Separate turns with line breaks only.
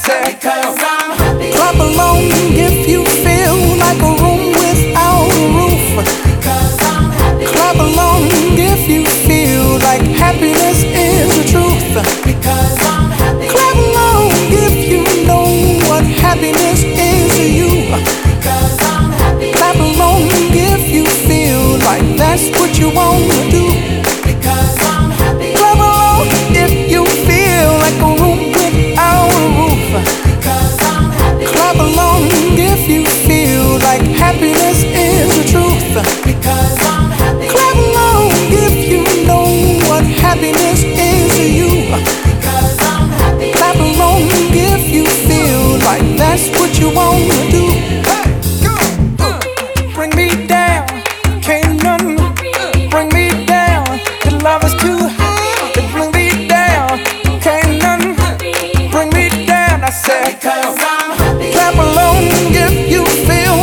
said,
because I'm happy.
clap along if you feel like a room without a roof.
Because I'm happy.
Clap along if you feel like happiness is the truth.
Because I'm happy.
Clap along if you know what happiness is to you.
Because I'm happy.
Clap along if you feel like that's what you want to do.
Because I'm happy.
Clap along if you feel like a room without a roof.
Because I'm happy.
Clap along if you feel like happiness is the truth.
Because I'm happy.
Clap along if you know what happiness is to you.
Because I'm happy.
Clap along if you feel like that's what you want to do. Bring me down, can't none bring me down. The love is too high to bring me down. Can't none bring me down. I said,
Because I'm happy.
clap along if you feel